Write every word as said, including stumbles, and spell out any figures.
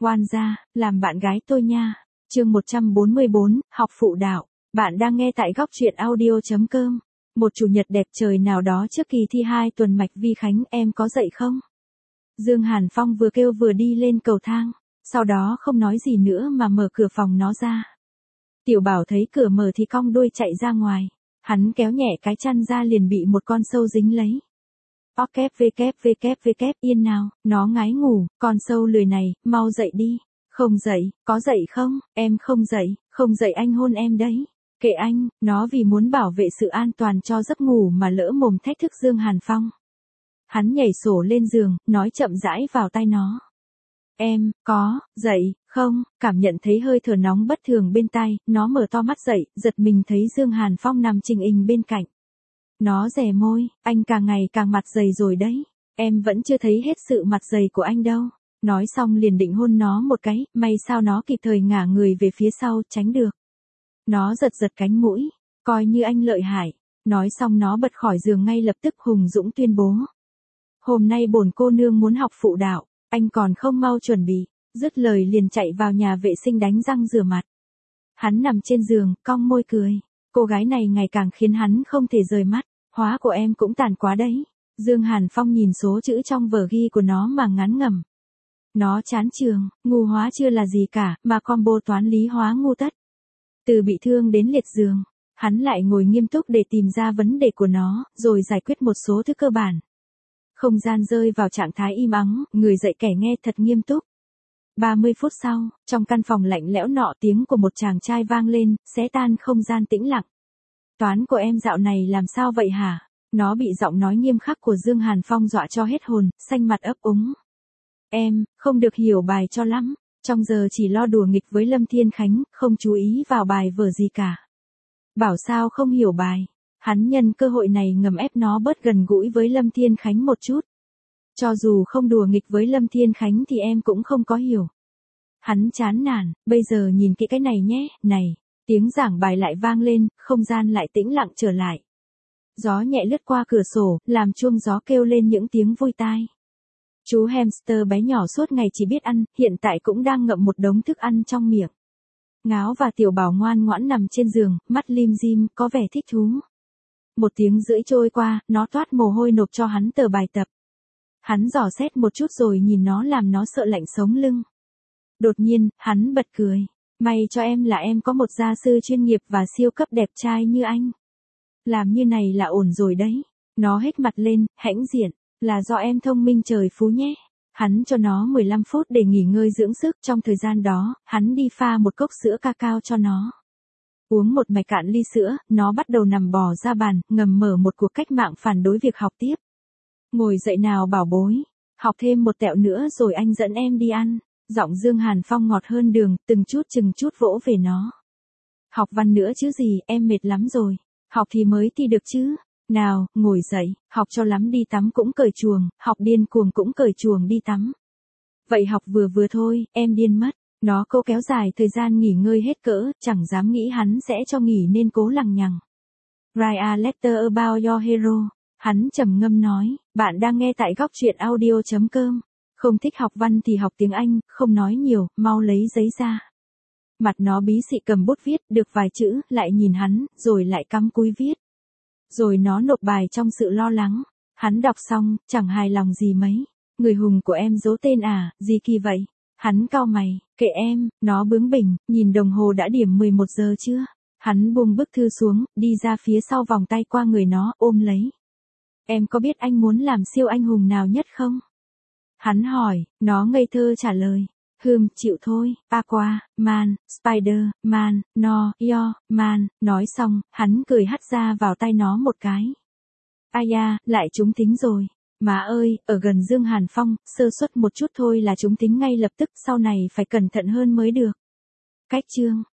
Oan gia, làm bạn gái tôi nha. Chương một trăm bốn mươi bốn, học phụ đạo. Bạn đang nghe tại góc truyện audio chấm com. Một chủ nhật đẹp trời nào đó trước kỳ thi hai tuần Mạch Vi Khánh, em có dậy không? Dương Hàn Phong vừa kêu vừa đi lên cầu thang, sau đó không nói gì nữa mà mở cửa phòng nó ra. Tiểu Bảo thấy cửa mở thì cong đuôi chạy ra ngoài, hắn kéo nhẹ cái chăn ra liền bị một con sâu dính lấy. Ó kép vê kép vê kép vê kép yên nào, nó ngái ngủ, con sâu lười này, mau dậy đi. Không dậy, có dậy không, em không dậy, không dậy anh hôn em đấy. Kệ anh, nó vì muốn bảo vệ sự an toàn cho giấc ngủ mà lỡ mồm thách thức Dương Hàn Phong. Hắn nhảy sổ lên giường, nói chậm rãi vào tai nó. Em, có, dậy, không, cảm nhận thấy hơi thở nóng bất thường bên tai, nó mở to mắt dậy, giật mình thấy Dương Hàn Phong nằm trình hình bên cạnh. Nó rè môi, anh càng ngày càng mặt dày rồi đấy, em vẫn chưa thấy hết sự mặt dày của anh đâu. Nói xong liền định hôn nó một cái, may sao nó kịp thời ngả người về phía sau, tránh được. Nó giật giật cánh mũi, coi như anh lợi hại. Nói xong nó bật khỏi giường ngay lập tức hùng dũng tuyên bố. Hôm nay bổn cô nương muốn học phụ đạo, anh còn không mau chuẩn bị. Dứt lời liền chạy vào nhà vệ sinh đánh răng rửa mặt. Hắn nằm trên giường, cong môi cười. Cô gái này ngày càng khiến hắn không thể rời mắt. Hóa của em cũng tàn quá đấy. Dương Hàn Phong nhìn số chữ trong vở ghi của nó mà ngán ngẩm. Nó chán trường, ngu hóa chưa là gì cả, mà combo toán lý hóa ngu tất. Từ bị thương đến liệt giường, hắn lại ngồi nghiêm túc để tìm ra vấn đề của nó, rồi giải quyết một số thứ cơ bản. Không gian rơi vào trạng thái im ắng, người dạy kẻ nghe thật nghiêm túc. ba mươi phút sau, trong căn phòng lạnh lẽo nọ tiếng của một chàng trai vang lên, xé tan không gian tĩnh lặng. Toán của em dạo này làm sao vậy hả? Nó bị giọng nói nghiêm khắc của Dương Hàn Phong dọa cho hết hồn, xanh mặt ấp úng. Em, không được hiểu bài cho lắm, trong giờ chỉ lo đùa nghịch với Lâm Thiên Khánh, không chú ý vào bài vở gì cả. Bảo sao không hiểu bài, hắn nhân cơ hội này ngầm ép nó bớt gần gũi với Lâm Thiên Khánh một chút. Cho dù không đùa nghịch với Lâm Thiên Khánh thì em cũng không có hiểu. Hắn chán nản, bây giờ nhìn kỹ cái này nhé, này, tiếng giảng bài lại vang lên, không gian lại tĩnh lặng trở lại. Gió nhẹ lướt qua cửa sổ, làm chuông gió kêu lên những tiếng vui tai. Chú hamster bé nhỏ suốt ngày chỉ biết ăn, hiện tại cũng đang ngậm một đống thức ăn trong miệng. Ngáo và Tiểu Bảo ngoan ngoãn nằm trên giường, mắt lim dim, có vẻ thích thú. Một tiếng rưỡi trôi qua, nó toát mồ hôi nộp cho hắn tờ bài tập. Hắn dò xét một chút rồi nhìn nó làm nó sợ lạnh sống lưng. Đột nhiên, hắn bật cười. May cho em là em có một gia sư chuyên nghiệp và siêu cấp đẹp trai như anh. Làm như này là ổn rồi đấy. Nó hết mặt lên, hãnh diện. Là do em thông minh trời phú nhé. Hắn cho nó mười lăm phút để nghỉ ngơi dưỡng sức, trong thời gian đó, hắn đi pha một cốc sữa cacao cho nó. Uống một mạch cạn ly sữa, nó bắt đầu nằm bò ra bàn, ngầm mở một cuộc cách mạng phản đối việc học tiếp. Ngồi dậy nào bảo bối, học thêm một tẹo nữa rồi anh dẫn em đi ăn. Giọng Dương Hàn Phong ngọt hơn đường, từng chút chừng chút vỗ về nó. Học văn nữa chứ gì, em mệt lắm rồi. Học thì mới thi được chứ. Nào, ngồi dậy, học cho lắm đi tắm cũng cởi chuồng, học điên cuồng cũng cởi chuồng đi tắm. Vậy học vừa vừa thôi, em điên mất. Nó cố kéo dài thời gian nghỉ ngơi hết cỡ, chẳng dám nghĩ hắn sẽ cho nghỉ nên cố lằng nhằng. Write a letter about your hero. Hắn trầm ngâm nói, bạn đang nghe tại góc truyện audio chấm com. Không thích học văn thì học tiếng Anh, không nói nhiều, mau lấy giấy ra. Mặt nó bí xị cầm bút viết, được vài chữ, lại nhìn hắn, rồi lại cắm cúi viết. Rồi nó nộp bài trong sự lo lắng. Hắn đọc xong, chẳng hài lòng gì mấy. Người hùng của em giấu tên à, gì kỳ vậy? Hắn cau mày, kệ em, nó bướng bỉnh, nhìn đồng hồ đã điểm mười một giờ chưa? Hắn buông bức thư xuống, đi ra phía sau vòng tay qua người nó, ôm lấy. Em có biết anh muốn làm siêu anh hùng nào nhất không? Hắn hỏi, nó ngây thơ trả lời. Hừm, chịu thôi, Aqua, Man, Spider, Man, No, Yo, Man, nói xong, hắn cười hắt ra vào tay nó một cái. Ai da, lại trúng tính rồi. Má ơi, ở gần Dương Hàn Phong, sơ suất một chút thôi là trúng tính ngay lập tức, sau này phải cẩn thận hơn mới được. Cách chương.